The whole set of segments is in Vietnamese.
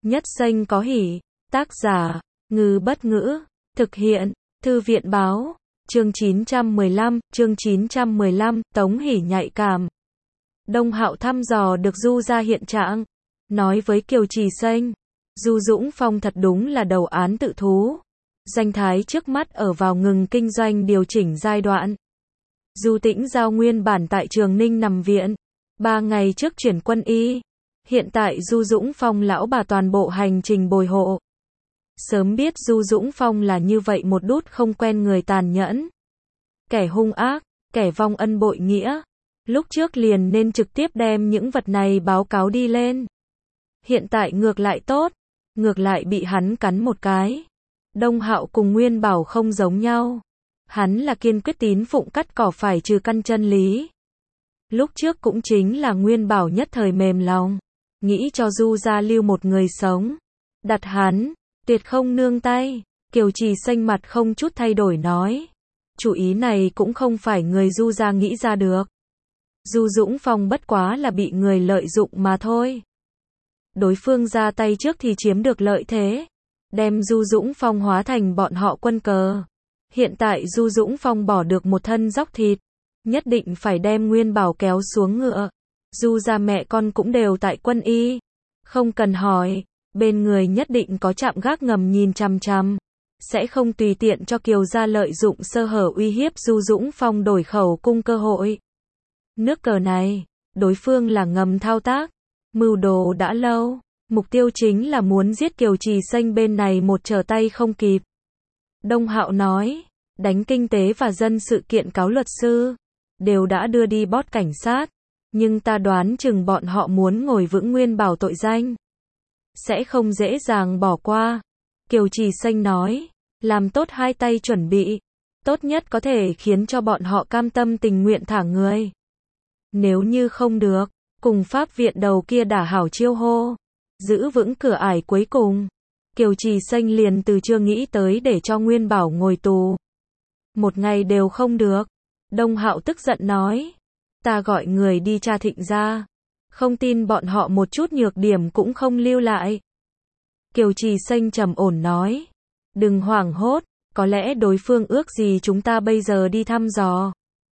Nhất xanh có hỉ. Tác giả, Ngư Bất Ngữ. Thực hiện, Thư viện Báo. Chương 915, Tống Hỷ nhạy cảm. Đông Hạo thăm dò được Du ra hiện trạng. Nói với Kiều Trì Xanh, Du Dũng Phong thật đúng là đầu án tự thú. Danh thái trước mắt ở vào ngừng kinh doanh điều chỉnh giai đoạn. Du Tĩnh Giao nguyên bản tại Trường Ninh nằm viện. 3 ngày trước chuyển quân y. Hiện tại Du Dũng Phong lão bà toàn bộ hành trình bồi hộ. Sớm biết Du Dũng Phong là như vậy một đút không quen người tàn nhẫn. Kẻ hung ác, kẻ vong ân bội nghĩa. Lúc trước liền nên trực tiếp đem những vật này báo cáo đi lên. Hiện tại ngược lại tốt, ngược lại bị hắn cắn một cái. Đông Hạo cùng Nguyên Bảo không giống nhau. Hắn là kiên quyết tín phụng cắt cỏ phải trừ căn chân lý. Lúc trước cũng chính là Nguyên Bảo nhất thời mềm lòng, nghĩ cho Du gia lưu một người sống. Đặt hắn, tuyệt không nương tay. Kiều Trì Xanh mặt không chút thay đổi nói. Chủ ý này cũng không phải người Du gia nghĩ ra được. Du Dũng Phong bất quá là bị người lợi dụng mà thôi. Đối phương ra tay trước thì chiếm được lợi thế. Đem Du Dũng Phong hóa thành bọn họ quân cờ. Hiện tại Du Dũng Phong bỏ được một thân dóc thịt. Nhất định phải đem Nguyên Bảo kéo xuống ngựa. Du gia mẹ con cũng đều tại quân y. Không cần hỏi, bên người nhất định có trạm gác ngầm nhìn chằm chằm. Sẽ không tùy tiện cho Kiều gia lợi dụng sơ hở uy hiếp Du Dũng Phong đổi khẩu cung cơ hội. Nước cờ này, đối phương là ngầm thao tác. Mưu đồ đã lâu. Mục tiêu chính là muốn giết Kiều Trì Xanh bên này một trở tay không kịp. Đông Hạo nói, đánh kinh tế và dân sự kiện cáo luật sư. Đều đã đưa đi bót cảnh sát. Nhưng ta đoán chừng bọn họ muốn ngồi vững Nguyên Bảo tội danh. Sẽ không dễ dàng bỏ qua. Kiều Trì Xanh nói, làm tốt hai tay chuẩn bị. Tốt nhất có thể khiến cho bọn họ cam tâm tình nguyện thả người. Nếu như không được, cùng pháp viện đầu kia đả hảo chiêu hô. Giữ vững cửa ải cuối cùng. Kiều Trì Xanh liền từ chưa nghĩ tới để cho Nguyên Bảo ngồi tù. Một ngày đều không được. Đông Hạo tức giận nói. Ta gọi người đi tra Thịnh gia. Không tin bọn họ một chút nhược điểm cũng không lưu lại. Kiều Trì Xanh trầm ổn nói. Đừng hoảng hốt, có lẽ đối phương ước gì chúng ta bây giờ đi thăm dò.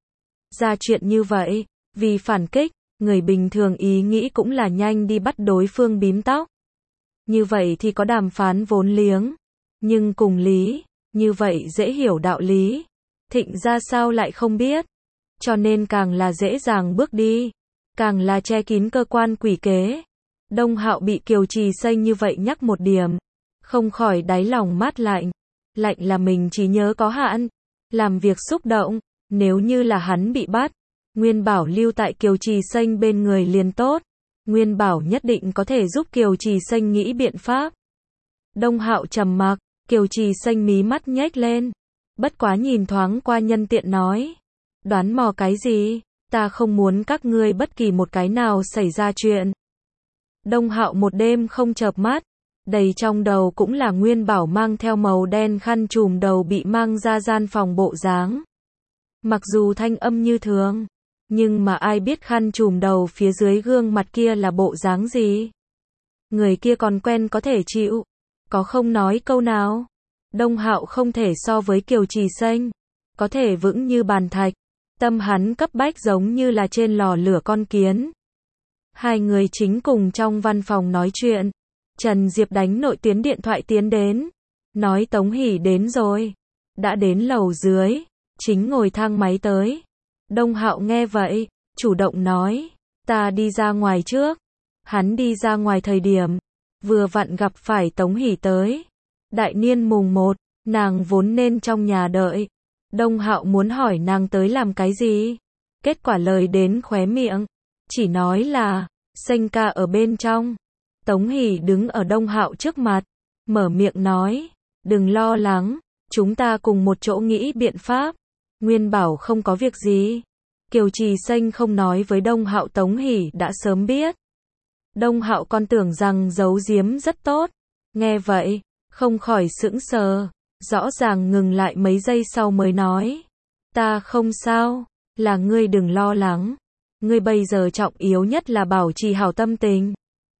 Ra chuyện như vậy, vì phản kích, người bình thường ý nghĩ cũng là nhanh đi bắt đối phương bím tóc. Như vậy thì có đàm phán vốn liếng. Nhưng cùng lý, như vậy dễ hiểu đạo lý. Thịnh gia sao lại không biết. Cho nên càng là dễ dàng bước đi. Càng là che kín cơ quan quỷ kế. Đông Hạo bị Kiều Trì Xanh như vậy nhắc một điểm. Không khỏi đáy lòng mát lạnh. Lạnh là mình chỉ nhớ có hạn. Làm việc xúc động. Nếu như là hắn bị bắt. Nguyên Bảo lưu tại Kiều Trì Xanh bên người liền tốt. Nguyên Bảo nhất định có thể giúp Kiều Trì Xanh nghĩ biện pháp. Đông Hạo trầm mặc. Kiều Trì Xanh mí mắt nhếch lên. Bất quá nhìn thoáng qua nhân tiện nói. Đoán mò cái gì? Ta không muốn các ngươi bất kỳ một cái nào xảy ra chuyện. Đông Hạo một đêm không chợp mắt. Đầy trong đầu cũng là Nguyên Bảo mang theo màu đen khăn trùm đầu bị mang ra gian phòng bộ dáng. Mặc dù thanh âm như thường. Nhưng mà ai biết khăn trùm đầu phía dưới gương mặt kia là bộ dáng gì? Người kia còn quen có thể chịu. Có không nói câu nào? Đông Hạo không thể so với Kiều Trì Xanh. Có thể vững như bàn thạch. Tâm hắn cấp bách giống như là trên lò lửa con kiến. Hai người chính cùng trong văn phòng nói chuyện. Trần Diệp đánh nội tuyến điện thoại tiến đến. Nói Tống Hỷ đến rồi. Đã đến lầu dưới. Chính ngồi thang máy tới. Đông Hạo nghe vậy. Chủ động nói. Ta đi ra ngoài trước. Hắn đi ra ngoài thời điểm. Vừa vặn gặp phải Tống Hỷ tới. Đại niên mùng 1. Nàng vốn nên trong nhà đợi. Đông Hạo muốn hỏi nàng tới làm cái gì. Kết quả lời đến khóe miệng. Chỉ nói là. Xanh ca ở bên trong. Tống Hỷ đứng ở Đông Hạo trước mặt. Mở miệng nói. Đừng lo lắng. Chúng ta cùng một chỗ nghĩ biện pháp. Nguyên Bảo không có việc gì. Kiều Trì Xanh không nói với Đông Hạo Tống Hỷ đã sớm biết. Đông Hạo còn tưởng rằng giấu giếm rất tốt. Nghe vậy. Không khỏi sững sờ. Rõ ràng ngừng lại mấy giây sau mới nói. Ta không sao. Là ngươi đừng lo lắng. Ngươi bây giờ trọng yếu nhất là bảo trì hảo tâm tình.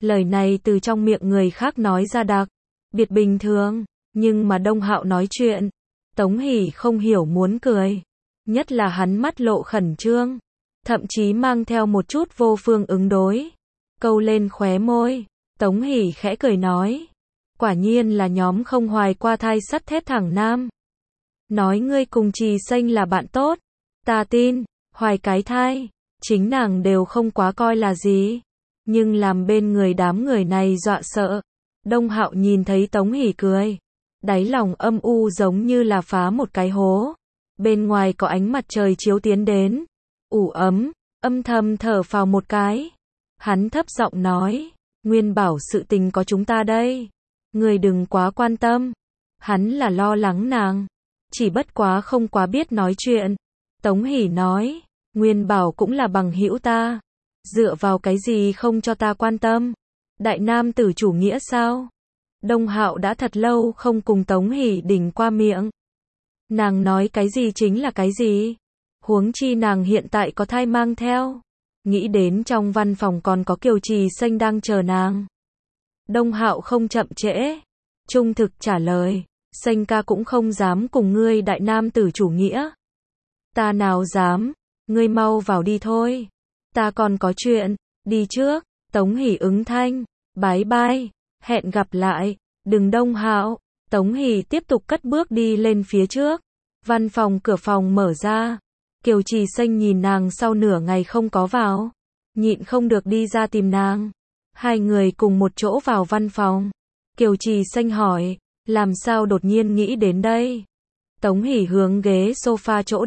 Lời này từ trong miệng người khác nói ra đặc biệt bình thường, nhưng mà Đông Hạo nói chuyện, Tống Hỷ không hiểu muốn cười, nhất là hắn mắt lộ khẩn trương, thậm chí mang theo một chút vô phương ứng đối, câu lên khóe môi. Tống Hỷ khẽ cười nói, quả nhiên là nhóm không hoài qua thai sắt thép thẳng nam. Nói ngươi cùng Trì Xanh là bạn tốt, ta tin, hoài cái thai, chính nàng đều không quá coi là gì, nhưng làm bên người đám người này dọa sợ. Đông Hạo nhìn thấy Tống Hỷ cười, đáy lòng âm u giống như là phá một cái hố, bên ngoài có ánh mặt trời chiếu tiến đến, ủ ấm, âm thầm thở phào một cái. Hắn thấp giọng nói, Nguyên Bảo sự tình có chúng ta đây, người đừng quá quan tâm. Hắn là lo lắng nàng, chỉ bất quá không quá biết nói chuyện. Tống Hỷ nói, Nguyên Bảo cũng là bằng hữu ta, dựa vào cái gì không cho ta quan tâm? Đại nam tử chủ nghĩa sao? Đông Hạo đã thật lâu không cùng Tống Hỷ đỉnh qua miệng. Nàng nói cái gì chính là cái gì? Huống chi nàng hiện tại có thai mang theo. Nghĩ đến trong văn phòng còn có Kiều Trì Xanh đang chờ nàng. Đông Hạo không chậm trễ, trung thực trả lời, Xanh ca cũng không dám cùng ngươi đại nam tử chủ nghĩa. Ta nào dám, ngươi mau vào đi thôi. Ta còn có chuyện, đi trước. Tống Hỷ ứng thanh, bái bai, hẹn gặp lại, đừng. Đông Hạo. Tống Hỷ tiếp tục cất bước đi lên phía trước. Văn phòng cửa phòng mở ra. Kiều Trì Xanh nhìn nàng sau nửa ngày không có vào, nhịn không được đi ra tìm nàng. Hai người cùng một chỗ vào văn phòng. Kiều Trì Xanh hỏi, làm sao đột nhiên nghĩ đến đây? Tống Hỷ hướng ghế sofa chỗ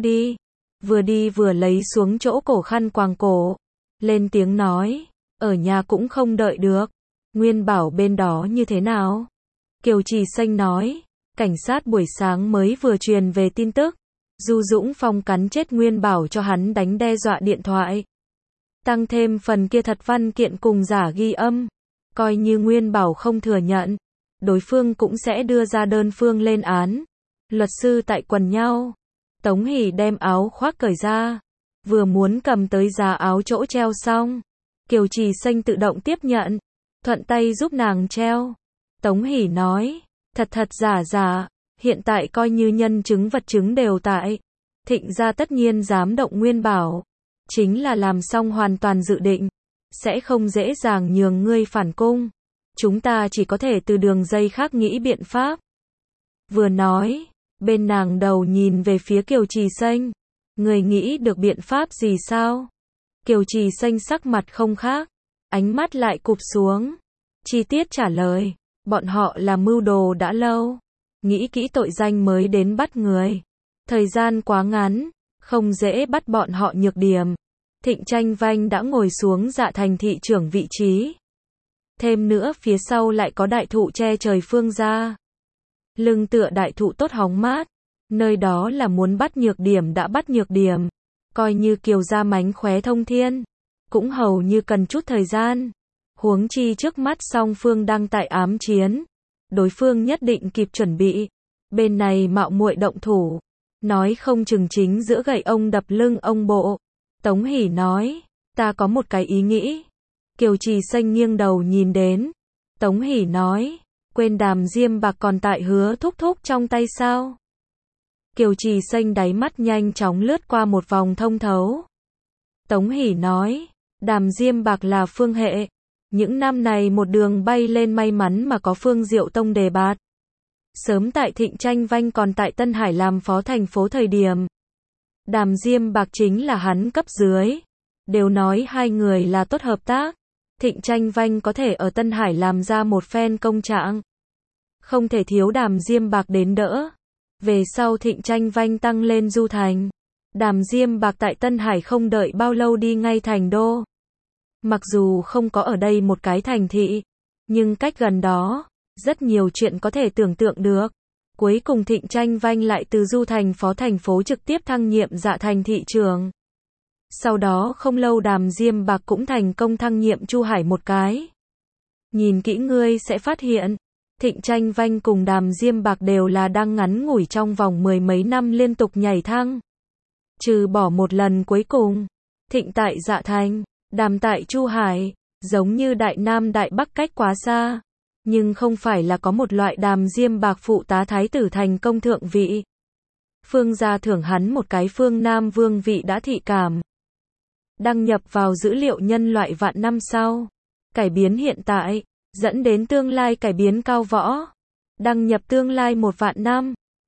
đi vừa lấy xuống chỗ cổ khăn quàng cổ, lên tiếng nói, ở nhà cũng không đợi được. Nguyên Bảo bên đó như thế nào? Kiều Trì Xanh nói, cảnh sát buổi sáng mới vừa truyền về tin tức, Du Dũng Phong cắn chết Nguyên Bảo cho hắn đánh đe dọa điện thoại. Tăng thêm phần kia thật văn kiện cùng giả ghi âm, coi như Nguyên Bảo không thừa nhận, đối phương cũng sẽ đưa ra đơn phương lên án. Luật sư tại quần nhau. Tống Hỷ đem áo khoác cởi ra, vừa muốn cầm tới giá áo chỗ treo xong, Kiều Trì Xanh tự động tiếp nhận, thuận tay giúp nàng treo. Tống Hỷ nói, thật thật giả giả, hiện tại coi như nhân chứng vật chứng đều tại, Thịnh gia tất nhiên dám động Nguyên Bảo, chính là làm xong hoàn toàn dự định, sẽ không dễ dàng nhường ngươi phản cung. Chúng ta chỉ có thể từ đường dây khác nghĩ biện pháp. Vừa nói, bên nàng đầu nhìn về phía Kiều Trì Xanh, người nghĩ được biện pháp gì sao? Kiều Trì Xanh sắc mặt không khác, ánh mắt lại cụp xuống, chi tiết trả lời, bọn họ là mưu đồ đã lâu, nghĩ kỹ tội danh mới đến bắt người, thời gian quá ngắn, không dễ bắt bọn họ nhược điểm. Thịnh Tranh Vanh đã ngồi xuống Dạ Thành thị trưởng vị trí, thêm nữa phía sau lại có đại thụ che trời Phương gia, lưng tựa đại thụ tốt hóng mát, nơi đó là muốn bắt nhược điểm đã bắt nhược điểm, coi như Kiều gia mánh khóe thông thiên, cũng hầu như cần chút thời gian. Huống chi trước mắt song phương đang tại ám chiến, đối phương nhất định kịp chuẩn bị, bên này mạo muội động thủ, nói không chừng chính giữa gậy ông đập lưng ông bộ. Tống Hỷ nói, ta có một cái ý nghĩ. Kiều Trì Xanh nghiêng đầu nhìn đến. Tống Hỷ nói, quên Đàm Diêm Bạc còn tại Hứa thúc thúc trong tay sao? Kiều Trì Xanh đáy mắt nhanh chóng lướt qua một vòng thông thấu. Tống Hỷ nói, Đàm Diêm Bạc là Phương hệ, những năm này một đường bay lên, may mắn mà có Phương Diệu Tông đề bạt. Sớm tại Thịnh Tranh Vanh còn tại Tân Hải làm phó thành phố thời điểm, Đàm Diêm Bạc chính là hắn cấp dưới, đều nói hai người là tốt hợp tác. Thịnh Tranh Vanh có thể ở Tân Hải làm ra một phen công trạng, không thể thiếu Đàm Diêm Bạc đến đỡ. Về sau Thịnh Tranh Vanh tăng lên Du Thành, Đàm Diêm Bạc tại Tân Hải không đợi bao lâu đi ngay thành đô. Mặc dù không có ở đây một cái thành thị, nhưng cách gần đó, rất nhiều chuyện có thể tưởng tượng được. Cuối cùng Thịnh Tranh Vanh lại từ Du Thành phó thành phố trực tiếp thăng nhiệm Dạ Thành thị trưởng. Sau đó không lâu Đàm Diêm Bạc cũng thành công thăng nhiệm Chu Hải một cái. Nhìn kỹ ngươi sẽ phát hiện, Thịnh Tranh Vanh cùng Đàm Diêm Bạc đều là đang ngắn ngủi trong vòng mười mấy năm liên tục nhảy thăng. Trừ bỏ một lần cuối cùng, Thịnh tại Dạ Thành, Đàm tại Chu Hải, Giống như Đại Nam Đại Bắc cách quá xa. Nhưng không phải là có một loại đàm diêm bạc phụ tá thái tử thành công thượng vị. Phương gia thưởng hắn một cái phương Nam vương vị đã thị cảm. Đăng nhập vào dữ liệu nhân loại vạn năm sau. Cải biến hiện tại, dẫn đến tương lai cải biến cao võ. Đăng nhập tương lai 1 vạn năm.